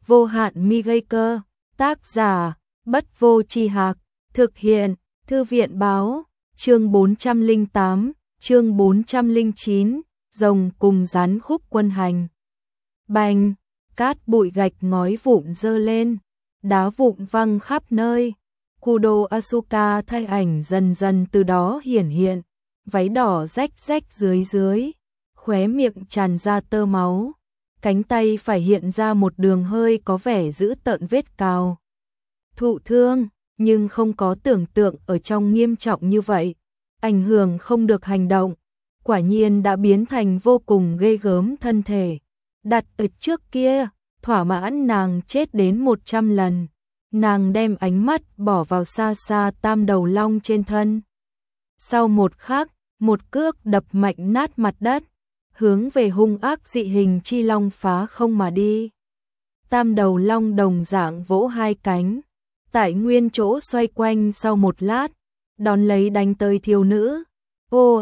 vô hạn mi gây cơ, tác giả, Bất Vô Tri Hạc, thực hiện, Thư viện báo, chương 408, chương 409, rồng cùng rắn khúc quân hành. Bành, cát bụi gạch ngói vụn dơ lên, đá vụn văng khắp nơi. Kudo Asuka thay ảnh dần dần từ đó hiển hiện, váy đỏ rách rách dưới, khóe miệng tràn ra tơ máu, cánh tay phải hiện ra một đường hơi có vẻ dữ tợn vết cào. Thụ thương, nhưng không có tưởng tượng ở trong nghiêm trọng như vậy, ảnh hưởng không được hành động, quả nhiên đã biến thành vô cùng ghê gớm thân thể. Đặt ở trước kia, thỏa mãn nàng chết đến 100 lần. Nàng đem ánh mắt bỏ vào xa xa tam đầu long trên thân. Sau một khắc, một cước đập mạnh nát mặt đất, hướng về hung ác dị hình chi long phá không mà đi. Tam đầu long đồng dạng vỗ hai cánh, tại nguyên chỗ xoay quanh sau một lát, đón lấy đánh tới thiếu nữ. Ô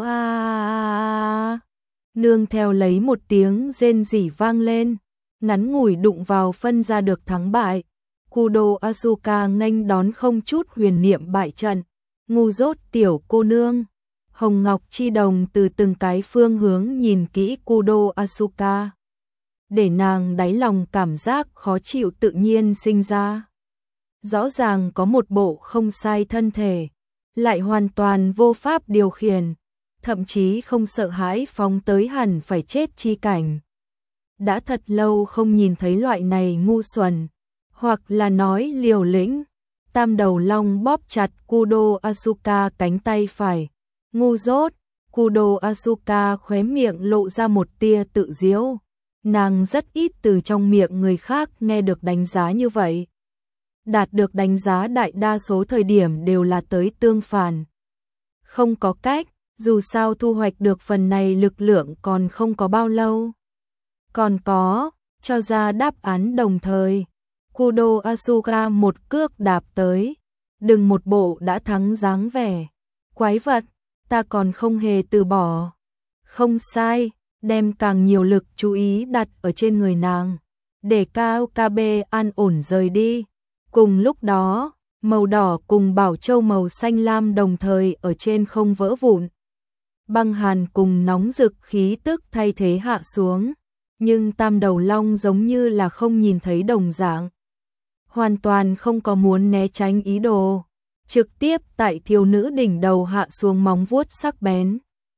a, nương theo lấy một tiếng rên rỉ vang lên, ngắn ngủi đụng vào phân ra được thắng bại. Kudo Asuka nghênh đón không chút huyền niệm bại trận. Ngu dốt tiểu cô nương. Hồng Ngọc Chi Đồng từ từng cái phương hướng nhìn kỹ Kudo Asuka, để nàng đáy lòng cảm giác khó chịu tự nhiên sinh ra. Rõ ràng có một bộ không sai thân thể, lại hoàn toàn vô pháp điều khiển, thậm chí không sợ hãi phóng tới hẳn phải chết chi cảnh. Đã thật lâu không nhìn thấy loại này ngu xuẩn, hoặc là nói liều lĩnh. Tam đầu long bóp chặt Kudo Asuka cánh tay phải. Ngu dốt, Kudo Asuka khóe miệng lộ ra một tia tự giễu. Nàng rất ít từ trong miệng người khác nghe được đánh giá như vậy. Đạt được đánh giá đại đa số thời điểm đều là tới tương phản. Không có cách, dù sao thu hoạch được phần này lực lượng còn không có bao lâu. Còn có, cho ra đáp án đồng thời. Kudo Asuka một cước đạp tới, đừng một bộ đã thắng dáng vẻ. Quái vật, ta còn không hề từ bỏ. Không sai, đem càng nhiều lực chú ý đặt ở trên người nàng, để KOKB an ổn rời đi. Cùng lúc đó, màu đỏ cùng bảo châu màu xanh lam đồng thời ở trên không vỡ vụn. Băng hàn cùng nóng rực khí tức thay thế hạ xuống, nhưng tam đầu long giống như là không nhìn thấy đồng dạng. Hoàn toàn không có muốn né tránh ý đồ, trực tiếp tại thiếu nữ đỉnh đầu hạ xuống móng vuốt sắc bén.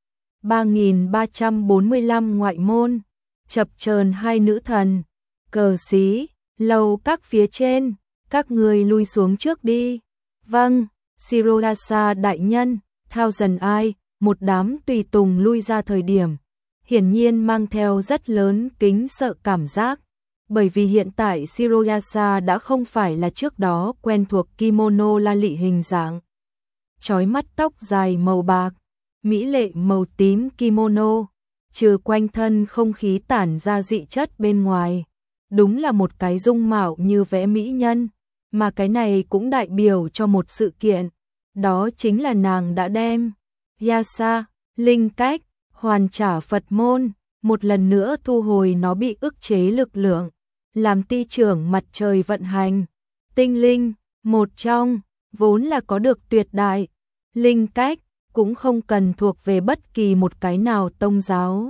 3345 ngoại môn, chập chờn hai nữ thần, cờ xí, lầu các phía trên, các người lui xuống trước đi. Vâng, Shirogasa đại nhân, Thousand Eye, một đám tùy tùng lui ra thời điểm, hiển nhiên mang theo rất lớn kính sợ cảm giác. Bởi vì hiện tại Shirogasa đã không phải là trước đó quen thuộc kimono la lị hình dạng. Chói mắt tóc dài màu bạc, mỹ lệ màu tím kimono, trừ quanh thân không khí tản ra dị chất bên ngoài. Đúng là một cái dung mạo như vẽ mỹ nhân, mà cái này cũng đại biểu cho một sự kiện. Đó chính là nàng đã đem Yasa, linh cách, hoàn trả Phật môn, một lần nữa thu hồi nó bị ức chế lực lượng, làm ty trưởng mặt trời vận hành. Tinh linh, một trong, vốn là có được tuyệt đại linh cách, cũng không cần thuộc về bất kỳ một cái nào tông giáo.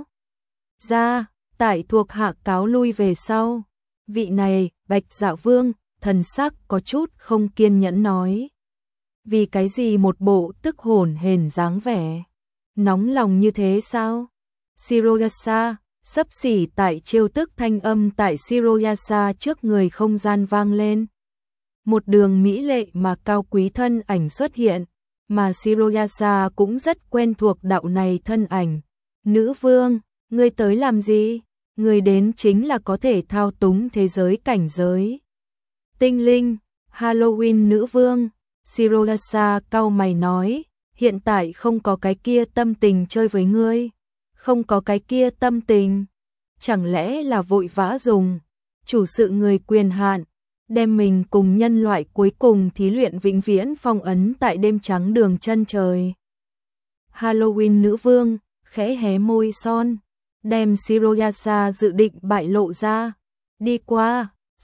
Ra, tại thuộc hạ cáo lui về sau. Vị này, Bạch Dạ Vương, thần sắc có chút không kiên nhẫn nói. Vì cái gì một bộ tức hổn hển dáng vẻ? Nóng lòng như thế sao? Shirogasa, xấp xỉ tại chiêu tức thanh âm tại Shirogasa trước người không gian vang lên. Một đường mỹ lệ mà cao quý thân ảnh xuất hiện, mà Shirogasa cũng rất quen thuộc đạo này thân ảnh. Nữ vương, ngươi tới làm gì? Ngươi đến chính là có thể thao túng thế giới cảnh giới. Tinh linh, Halloween nữ vương, Shirogasa cau mày nói, hiện tại không có cái kia tâm tình chơi với ngươi. Không có cái kia tâm tình, chẳng lẽ là vội vã dùng chủ sự người quyền hạn, đem mình cùng nhân loại cuối cùng thí luyện vĩnh viễn phong ấn tại đêm trắng đường chân trời. Halloween nữ vương khẽ hé môi son, đem Shirogasa dự định bại lộ ra. Đi qua,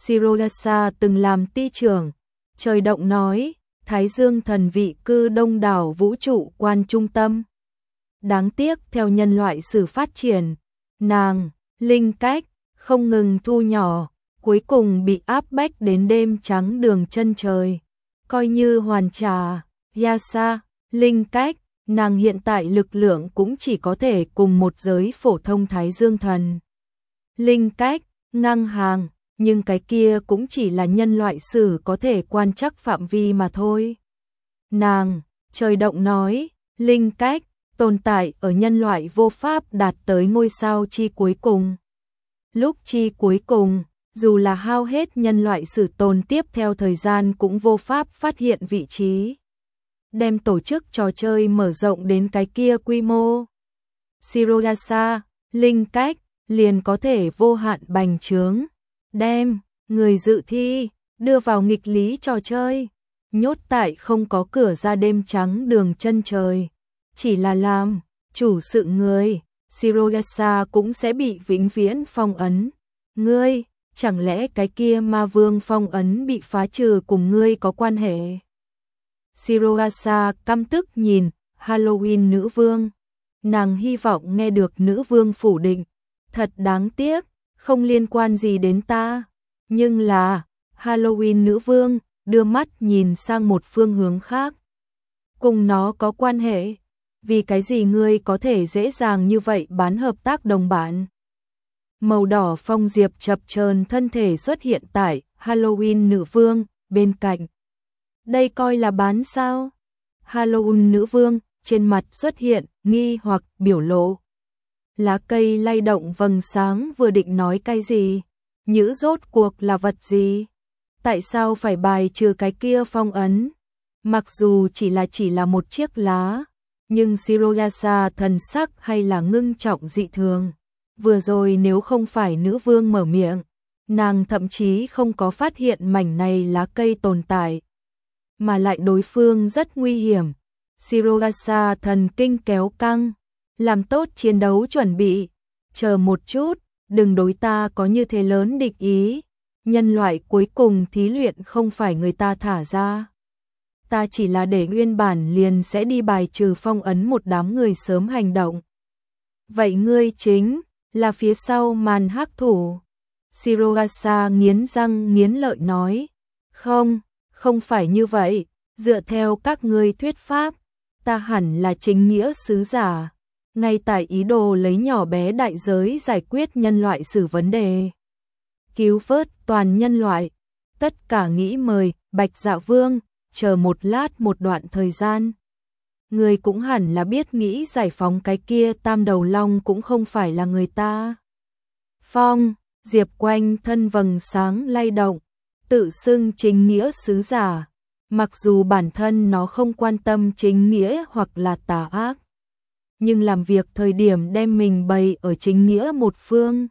Shirogasa từng làm ty trưởng. Trời động nói, Thái Dương thần vị cư đông đảo vũ trụ quan trung tâm. Đáng tiếc theo nhân loại sử phát triển, nàng, linh cách, không ngừng thu nhỏ, cuối cùng bị áp bách đến đêm trắng đường chân trời. Coi như hoàn trả, Yasa, linh cách, nàng hiện tại lực lượng cũng chỉ có thể cùng một giới phổ thông Thái Dương thần. Linh cách, ngang hàng, nhưng cái kia cũng chỉ là nhân loại sử có thể quan trắc phạm vi mà thôi. Nàng, trời động nói, linh cách, tồn tại ở nhân loại vô pháp đạt tới ngôi sao chi cuối cùng. Lúc chi cuối cùng, dù là hao hết nhân loại sử tồn tiếp theo thời gian cũng vô pháp phát hiện vị trí. Đem tổ chức trò chơi mở rộng đến cái kia quy mô. Shirogasa, linh cách, liền có thể vô hạn bành trướng. Đem, người dự thi, đưa vào nghịch lý trò chơi. Nhốt tại không có cửa ra đêm trắng đường chân trời. Chỉ là làm, chủ sự người, Shirogasa cũng sẽ bị vĩnh viễn phong ấn. Ngươi, chẳng lẽ cái kia ma vương phong ấn bị phá trừ cùng ngươi có quan hệ? Shirogasa căm tức nhìn Halloween nữ vương. Nàng hy vọng nghe được nữ vương phủ định. Thật đáng tiếc, không liên quan gì đến ta. Nhưng là, Halloween nữ vương đưa mắt nhìn sang một phương hướng khác. Cùng nó có quan hệ. Vì cái gì ngươi có thể dễ dàng như vậy bán hợp tác đồng bạn? Màu đỏ phong diệp chập chờn thân thể xuất hiện tại Halloween nữ vương bên cạnh. Đây coi là bán sao? Halloween nữ vương trên mặt xuất hiện nghi hoặc biểu lộ. Lá cây lay động vầng sáng vừa định nói cái gì? Nhữ rốt cuộc là vật gì? Tại sao phải bài trừ cái kia phong ấn? Mặc dù chỉ là một chiếc lá, nhưng Shirogasa thần sắc hay là ngưng trọng dị thường. Vừa rồi nếu không phải nữ vương mở miệng, nàng thậm chí không có phát hiện mảnh này lá cây tồn tại. Mà lại đối phương rất nguy hiểm. Shirogasa thần kinh kéo căng, làm tốt chiến đấu chuẩn bị. Chờ một chút, đừng đối ta có như thế lớn địch ý. Nhân loại cuối cùng thí luyện không phải người ta thả ra. Ta chỉ là để nguyên bản liền sẽ đi bài trừ phong ấn một đám người sớm hành động. Vậy ngươi chính là phía sau màn hắc thủ. Shirogasa nghiến răng nghiến lợi nói. Không phải như vậy. Dựa theo các ngươi thuyết pháp, ta hẳn là chính nghĩa sứ giả. Ngay tại ý đồ lấy nhỏ bé đại giới giải quyết nhân loại xử vấn đề. Cứu vớt toàn nhân loại. Tất cả nghĩ mời Bạch Dạ Vương, chờ một lát một đoạn thời gian. Người cũng hẳn là biết nghĩ giải phóng cái kia tam đầu long cũng không phải là người ta. Phong, Diệp quanh thân vầng sáng lay động, tự xưng chính nghĩa sứ giả. Mặc dù bản thân nó không quan tâm chính nghĩa hoặc là tà ác, nhưng làm việc thời điểm đem mình bày ở chính nghĩa một phương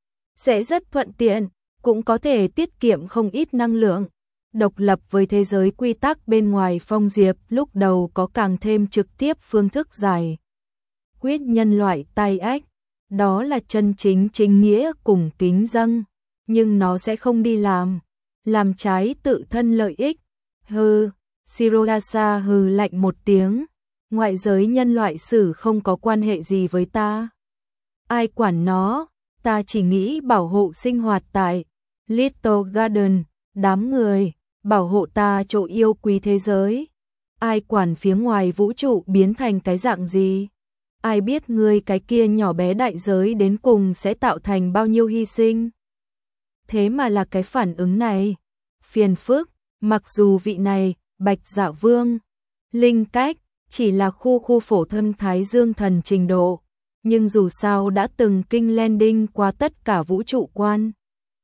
sẽ rất thuận tiện, cũng có thể tiết kiệm không ít năng lượng. Độc lập với thế giới quy tắc bên ngoài, Phong Diệp lúc đầu có càng thêm trực tiếp phương thức giải quyết nhân loại tai ách, đó là chân chính chính nghĩa cùng kính dâng, nhưng nó sẽ không đi làm trái tự thân lợi ích. Hừ, Shirogasa hừ lạnh một tiếng, ngoại giới nhân loại sử không có quan hệ gì với ta. Ai quản nó, ta chỉ nghĩ bảo hộ sinh hoạt tại Little Garden, đám người, bảo hộ ta chỗ yêu quý thế giới. Ai quản phía ngoài vũ trụ biến thành cái dạng gì? Ai biết ngươi cái kia nhỏ bé đại giới đến cùng sẽ tạo thành bao nhiêu hy sinh? Thế mà là cái phản ứng này. Phiền phức, mặc dù vị này, Bạch Dạ Vương, linh cách, chỉ là khu phổ thông Thái Dương thần trình độ, nhưng dù sao đã từng kinh landing qua tất cả vũ trụ quan.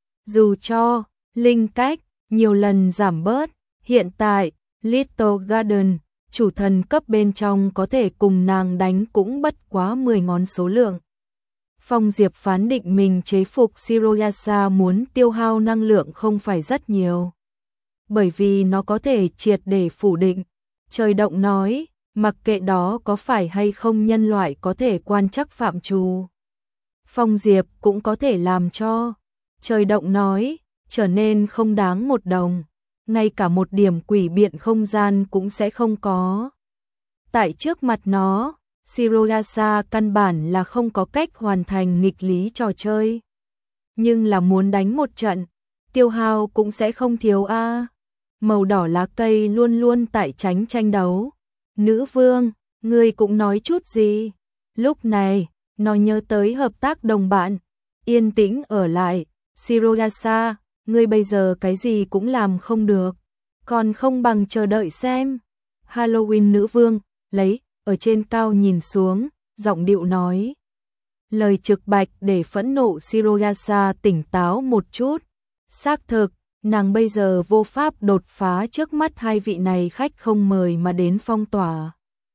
Dù cho, linh cách, nhiều lần giảm bớt, hiện tại, Little Garden, chủ thần cấp bên trong có thể cùng nàng đánh cũng bất quá 10 ngón số lượng. Phong Diệp phán định mình chế phục Shirogasa muốn tiêu hao năng lượng không phải rất nhiều. Bởi vì nó có thể triệt để phủ định. Trời động nói, mặc kệ đó có phải hay không nhân loại có thể quan trắc phạm trù. Phong Diệp cũng có thể làm cho. Trời động nói, trở nên không đáng một đồng, ngay cả một điểm quỷ biện không gian cũng sẽ không có. Tại trước mặt nó, Shirogasa căn bản là không có cách hoàn thành nghịch lý trò chơi. Nhưng là muốn đánh một trận, tiêu hao cũng sẽ không thiếu a. Màu đỏ lá cây luôn luôn tại tránh tranh đấu. Nữ vương, ngươi cũng nói chút gì? Lúc này, nó nhớ tới hợp tác đồng bạn, yên tĩnh ở lại. Shirogasa, ngươi bây giờ cái gì cũng làm không được, còn không bằng chờ đợi xem. Halloween nữ vương, lấy, ở trên cao nhìn xuống, giọng điệu nói. Lời trực bạch để phẫn nộ Shirogasa tỉnh táo một chút. Xác thực, nàng bây giờ vô pháp đột phá trước mắt hai vị này khách không mời mà đến phong tỏa.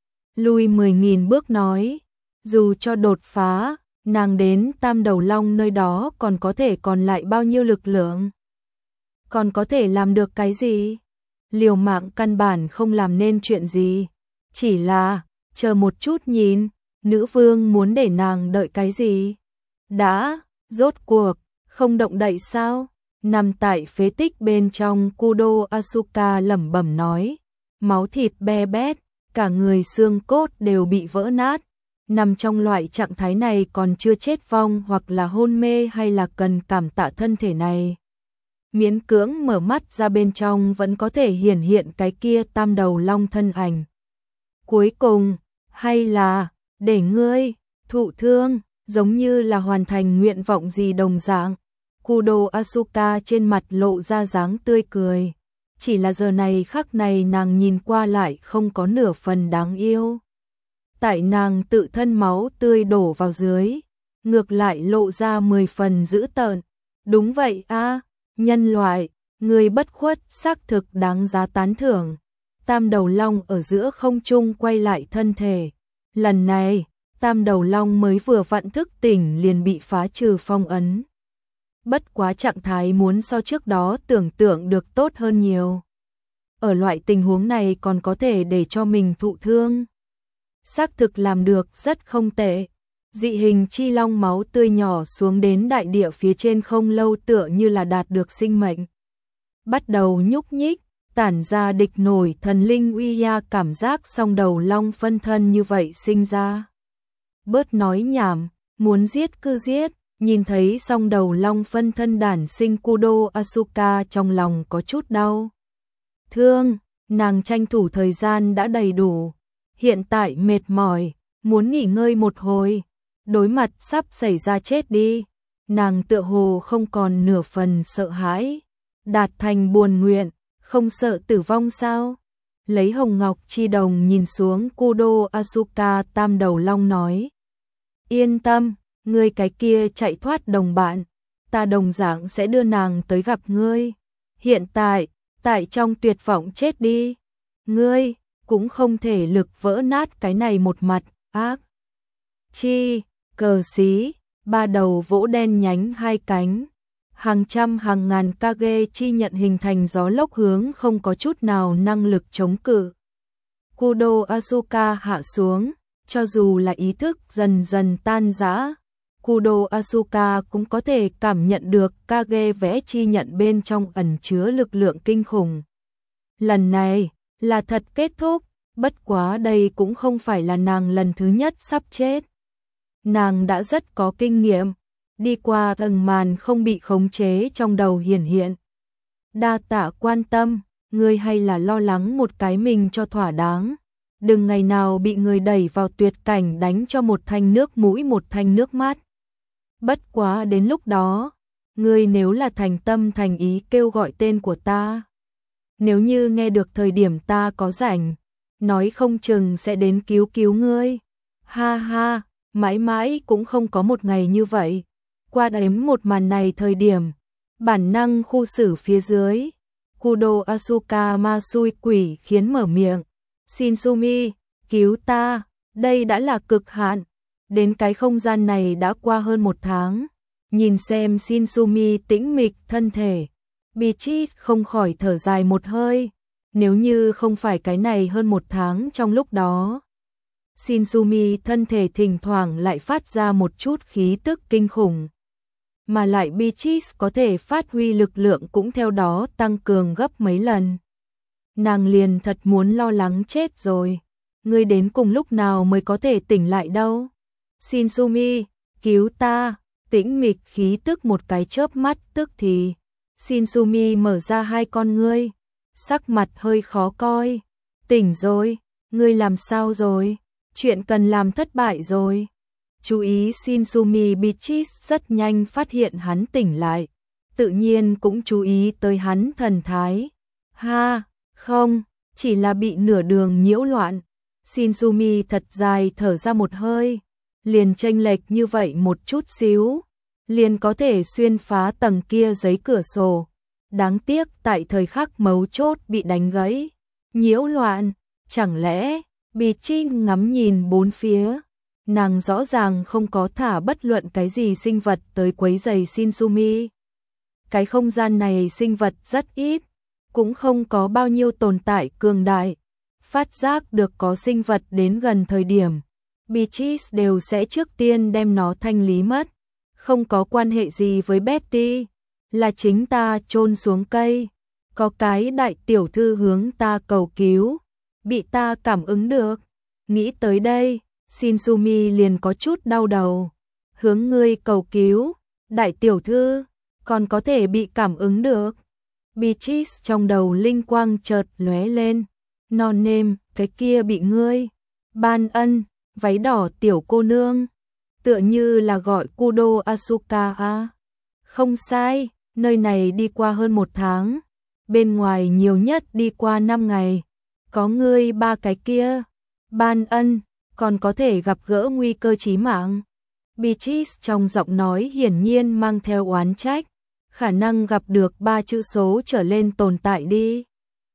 Lui 10.000 bước nói, dù cho đột phá, nàng đến Tam Đầu Long nơi đó còn có thể còn lại bao nhiêu lực lượng? Còn có thể làm được cái gì? Liều mạng căn bản không làm nên chuyện gì. Chỉ là, chờ một chút nhìn, nữ vương muốn để nàng đợi cái gì? Đã, rốt cuộc, không động đậy sao? Nằm tại phế tích bên trong Kudo Asuka lẩm bẩm nói, máu thịt be bét, cả người xương cốt đều bị vỡ nát. Nằm trong loại trạng thái này còn chưa chết vong hoặc là hôn mê hay là cần cảm tạ thân thể này. Miễn cưỡng mở mắt ra bên trong vẫn có thể hiển hiện cái kia Tam Đầu Long thân ảnh. Cuối cùng, hay là, để ngươi, thụ thương, giống như là hoàn thành nguyện vọng gì đồng dạng. Kudo Asuka trên mặt lộ ra dáng tươi cười. Chỉ là giờ này khắc này nàng nhìn qua lại không có nửa phần đáng yêu. Tại nàng tự thân máu tươi đổ vào dưới, ngược lại lộ ra 10 phần dữ tợn. Đúng vậy a, nhân loại, người bất khuất xác thực đáng giá tán thưởng. Tam Đầu Long ở giữa không trung quay lại thân thể. Lần này, Tam Đầu Long mới vừa vặn thức tỉnh liền bị phá trừ phong ấn. Bất quá trạng thái muốn so trước đó tưởng tượng được tốt hơn nhiều. Ở loại tình huống này còn có thể để cho mình thụ thương. Xác thực làm được rất không tệ. Dị hình chi long máu tươi nhỏ xuống đến đại địa phía trên không lâu tựa như là đạt được sinh mệnh. Bắt đầu nhúc nhích, tản ra địch nổi thần linh uy ya cảm giác song đầu long phân thân như vậy sinh ra. Bớt nói nhảm, muốn giết cứ giết, nhìn thấy song đầu long phân thân đản sinh Kudo Asuka trong lòng có chút đau. Thương, nàng tranh thủ thời gian đã đầy đủ. Hiện tại mệt mỏi, muốn nghỉ ngơi một hồi, đối mặt sắp xảy ra chết đi, nàng tựa hồ không còn nửa phần sợ hãi, đạt thành buồn nguyện, không sợ tử vong sao? Lấy hồng ngọc chi đồng nhìn xuống Kudo Asuka Tam Đầu Long nói, yên tâm, ngươi cái kia chạy thoát đồng bạn, ta đồng dạng sẽ đưa nàng tới gặp ngươi. Hiện tại trong tuyệt vọng chết đi, ngươi cũng không thể lực vỡ nát cái này một mặt, ác. Chi, cờ xí, ba đầu vỗ đen nhánh hai cánh, hàng trăm hàng ngàn kage chi nhận hình thành gió lốc hướng không có chút nào năng lực chống cự. Kudo Asuka hạ xuống, cho dù là ý thức dần dần tan rã, Kudo Asuka cũng có thể cảm nhận được kage vẽ chi nhận bên trong ẩn chứa lực lượng kinh khủng. Lần này là thật kết thúc, bất quá đây cũng không phải là nàng lần thứ nhất sắp chết. Nàng đã rất có kinh nghiệm, đi qua tầng màn không bị khống chế trong đầu hiển hiện. Đa tạ quan tâm, ngươi hay là lo lắng một cái mình cho thỏa đáng. Đừng ngày nào bị người đẩy vào tuyệt cảnh đánh cho một thanh nước mũi một thanh nước mắt. Bất quá đến lúc đó, ngươi nếu là thành tâm thành ý kêu gọi tên của ta. Nếu như nghe được thời điểm ta có rảnh, nói không chừng sẽ đến cứu ngươi. Ha ha, mãi mãi cũng không có một ngày như vậy. Qua đếm một màn này thời điểm, bản năng khu xử phía dưới. Kudo Asuka ma xui quỷ khiến mở miệng. Shinsumi, cứu ta, đây đã là cực hạn. Đến cái không gian này đã qua hơn 1 tháng. Nhìn xem Shinsumi tĩnh mịch thân thể. Bichit không khỏi thở dài một hơi. Nếu như không phải cái này hơn 1 tháng trong lúc đó. Shinsumi thân thể thỉnh thoảng lại phát ra một chút khí tức kinh khủng. mà lại Beatrice có thể phát huy lực lượng cũng theo đó tăng cường gấp mấy lần. Nàng liền thật muốn lo lắng chết rồi. Ngươi đến cùng lúc nào mới có thể tỉnh lại đâu? Shinsumi, cứu ta! Tĩnh mịch khí tức một cái chớp mắt tức thì. Shinsumi mở ra hai con ngươi, sắc mặt hơi khó coi. Tỉnh rồi, ngươi làm sao rồi? Chuyện cần làm thất bại rồi. Chú ý Shinsumi Beatrice rất nhanh phát hiện hắn tỉnh lại, tự nhiên cũng chú ý tới hắn thần thái. Ha, không, chỉ là bị nửa đường nhiễu loạn. Shinsumi thật dài thở ra một hơi, liền chênh lệch như vậy một chút xíu, liền có thể xuyên phá tầng kia giấy cửa sổ. Đáng tiếc tại thời khắc mấu chốt bị đánh gãy. Nhiễu loạn, chẳng lẽ? Beatrice ngắm nhìn bốn phía. Nàng rõ ràng không có thả bất luận cái gì sinh vật tới quấy rầy Shinsumi. Cái không gian này sinh vật rất ít, cũng không có bao nhiêu tồn tại cường đại. Phát giác được có sinh vật đến gần thời điểm, Beatrice đều sẽ trước tiên đem nó thanh lý mất. Không có quan hệ gì với Betty, là chính ta chôn xuống cây. Có cái đại tiểu thư hướng ta cầu cứu, bị ta cảm ứng được. Nghĩ tới đây, Shinsumi liền có chút đau đầu. Hướng ngươi cầu cứu, đại tiểu thư, còn có thể bị cảm ứng được. Beatrice trong đầu linh quang chợt lóe lên. Non nêm, cái kia bị ngươi ban ân, váy đỏ tiểu cô nương, tựa như là gọi Kudo Asuka à? Không sai, nơi này đi qua hơn 1 tháng, bên ngoài nhiều nhất đi qua 5 ngày. Có ngươi ba cái kia ban ân, còn có thể gặp gỡ nguy cơ chí mạng. Beatrice trong giọng nói hiển nhiên mang theo oán trách, khả năng gặp được 3 chữ số trở lên tồn tại đi.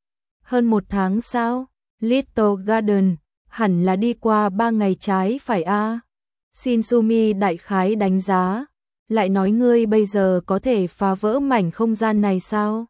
Hơn 1 tháng sao? Little Garden, hẳn là đi qua 3 ngày trái phải a. Shinsumi đại khái đánh giá, lại nói ngươi bây giờ có thể phá vỡ mảnh không gian này sao?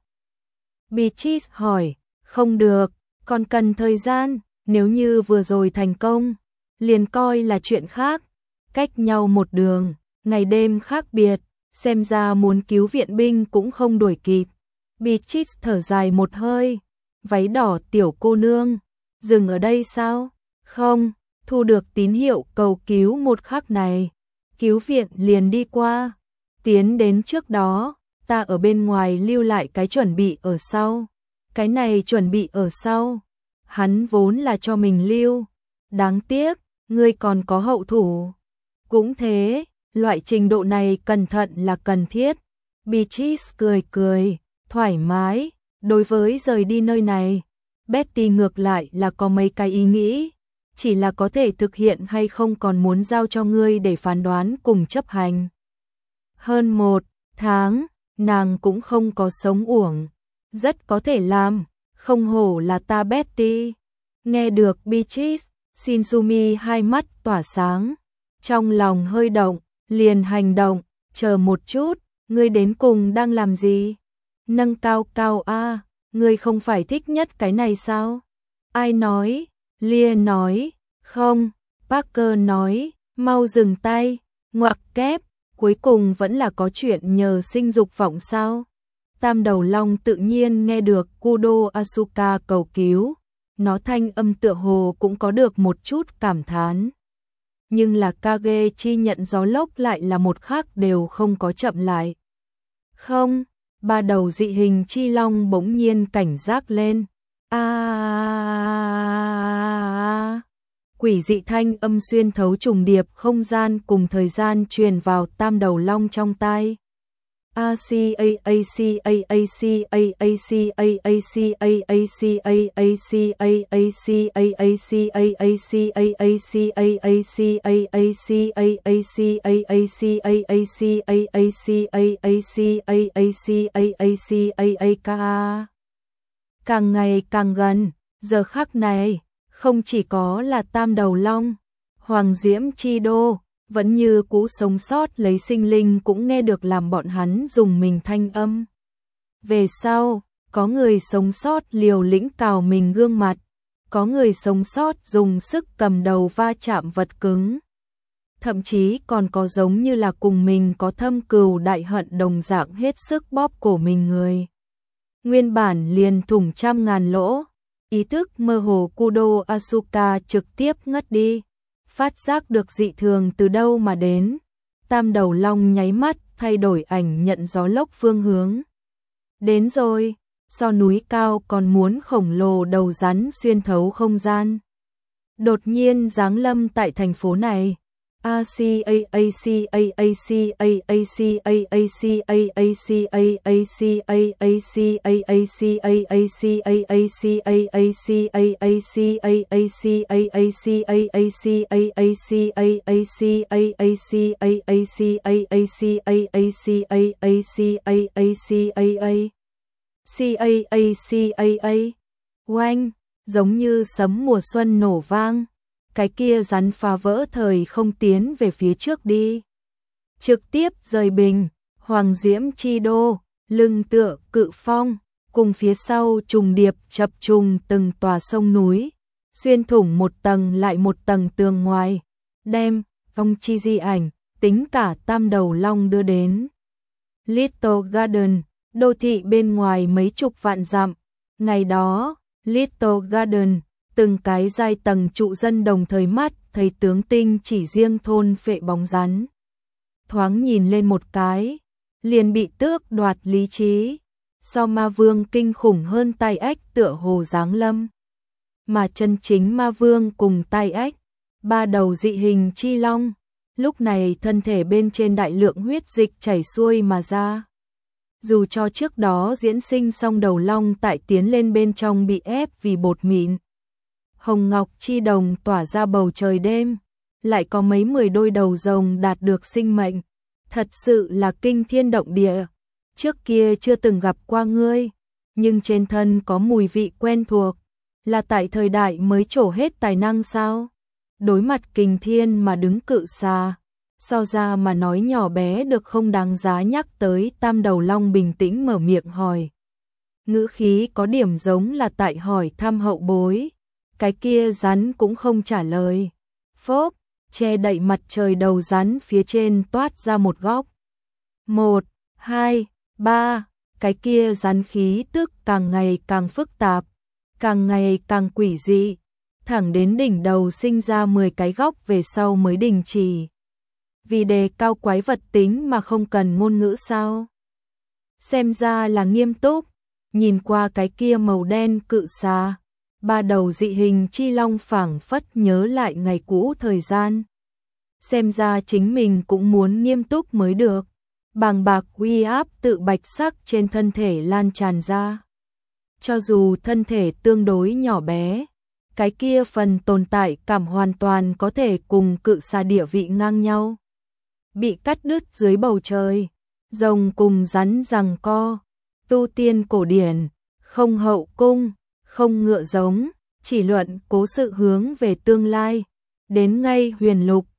Beatrice hỏi, không được, còn cần thời gian, nếu như vừa rồi thành công, liền coi là chuyện khác. Cách nhau một đường, ngày đêm khác biệt, xem ra muốn cứu viện binh cũng không đuổi kịp. Beatrice thở dài một hơi, váy đỏ tiểu cô nương, dừng ở đây sao? Không, thu được tín hiệu cầu cứu một khắc này, cứu viện liền đi qua. Tiến đến trước đó, ta ở bên ngoài lưu lại cái chuẩn bị ở sau. Cái này chuẩn bị ở sau, hắn vốn là cho mình lưu. Đáng tiếc, ngươi còn có hậu thủ. Cũng thế, loại trình độ này cẩn thận là cần thiết. Beatrice cười cười, thoải mái. Đối với rời đi nơi này, Betty ngược lại là có mấy cái ý nghĩ, chỉ là có thể thực hiện hay không còn muốn giao cho ngươi để phán đoán cùng chấp hành. Hơn 1 tháng, nàng cũng không có sống uổng, rất có thể làm, không hổ là ta Betty. Nghe được Beatrice, Shinsumi hai mắt tỏa sáng, trong lòng hơi động, liền hành động. Chờ một chút, ngươi đến cùng đang làm gì? Nâng cao cao a, ngươi không phải thích nhất cái này sao? Ai nói? Lia nói, không. Parker nói, mau dừng tay. Ngoặc kép, cuối cùng vẫn là có chuyện nhờ sinh dục vọng sao? Tam đầu long tự nhiên nghe được Kudo Asuka cầu cứu, nó thanh âm tựa hồ cũng có được một chút cảm thán. Nhưng là Kage chi nhận gió lốc lại là một khắc đều không có chậm lại. Không, ba đầu dị hình chi long bỗng nhiên cảnh giác lên. Quỷ dị thanh âm xuyên thấu trùng điệp không gian cùng thời gian truyền vào tam đầu long trong tai. Càng ngày càng gần, giờ khắc này, không chỉ có là tam đầu long, Hoàng Diễm Chi Đô vẫn như cũ sống sót lấy sinh linh cũng nghe được làm bọn hắn dùng mình thanh âm. Về sau, có người sống sót liều lĩnh cào mình gương mặt, có người sống sót dùng sức cầm đầu va chạm vật cứng. thậm chí còn có giống như là cùng mình có thâm cừu đại hận đồng dạng hết sức bóp cổ mình người. Nguyên bản liền thủng trăm ngàn lỗ, ý thức mơ hồ Kudo Asuka trực tiếp ngất đi, phát giác được dị thường từ đâu mà đến. Tam đầu long nháy mắt thay đổi ảnh nhận gió lốc phương hướng. Đến rồi, so núi cao còn muốn khổng lồ đầu rắn xuyên thấu không gian. Đột nhiên giáng lâm tại thành phố này. Oanh, giống như sấm mùa xuân nổ vang, cái kia rắn phá vỡ thời không tiến về phía trước đi. Trực tiếp rời bình, Hoàng Diễm Chi Đô, lưng tựa cự phong, cùng phía sau trùng điệp chập trùng từng tòa sông núi, xuyên thủng một tầng lại một tầng tường ngoài, đem phong chi di ảnh, tính cả tam đầu long đưa đến. Little Garden, đô thị bên ngoài mấy chục vạn dặm, ngày đó, Little Garden, từng cái giai tầng trụ dân đồng thời mắt thấy tướng tinh chỉ riêng thôn phệ bóng rắn. Thoáng nhìn lên một cái, liền bị tước đoạt lý trí, so ma vương kinh khủng hơn tai ách tựa hồ giáng lâm. Mà chân chính ma vương cùng tai ách, ba đầu dị hình chi long, lúc này thân thể bên trên đại lượng huyết dịch chảy xuôi mà ra. Dù cho trước đó diễn sinh xong đầu long tại tiến lên bên trong bị ép vì bột mịn. Hồng ngọc chi đồng tỏa ra bầu trời đêm, lại có mấy 10 đôi đầu rồng đạt được sinh mệnh, thật sự là kinh thiên động địa. Trước kia chưa từng gặp qua ngươi, nhưng trên thân có mùi vị quen thuộc, là tại thời đại mới trổ hết tài năng sao? Đối mặt kình thiên mà đứng cự xà, so ra mà nói nhỏ bé được không đáng giá nhắc tới. Tam đầu long bình tĩnh mở miệng hỏi. Ngữ khí có điểm giống là tại hỏi thăm hậu bối. Cái kia rắn cũng không trả lời. Phốp, che đậy mặt trời đầu rắn phía trên toát ra một góc. 1, 2, 3, cái kia rắn khí tức càng ngày càng phức tạp, càng ngày càng quỷ dị, thẳng đến đỉnh đầu sinh ra 10 cái góc về sau mới đình chỉ. Vì đề cao quái vật tính mà không cần ngôn ngữ sao? Xem ra là nghiêm túc, nhìn qua cái kia màu đen cự xà, ba đầu dị hình chi long phảng phất nhớ lại ngày cũ thời gian. Xem ra chính mình cũng muốn nghiêm túc mới được. Bàng bạc uy áp tự bạch sắc trên thân thể lan tràn ra. Cho dù thân thể tương đối nhỏ bé, cái kia phần tồn tại cảm hoàn toàn có thể cùng cự xà địa vị ngang nhau. Bị cắt đứt dưới bầu trời, rồng cùng rắn giằng co, tu tiên cổ điển, không hậu cung, không ngựa giống, chỉ luận cố sự hướng về tương lai, đến ngay huyền lục,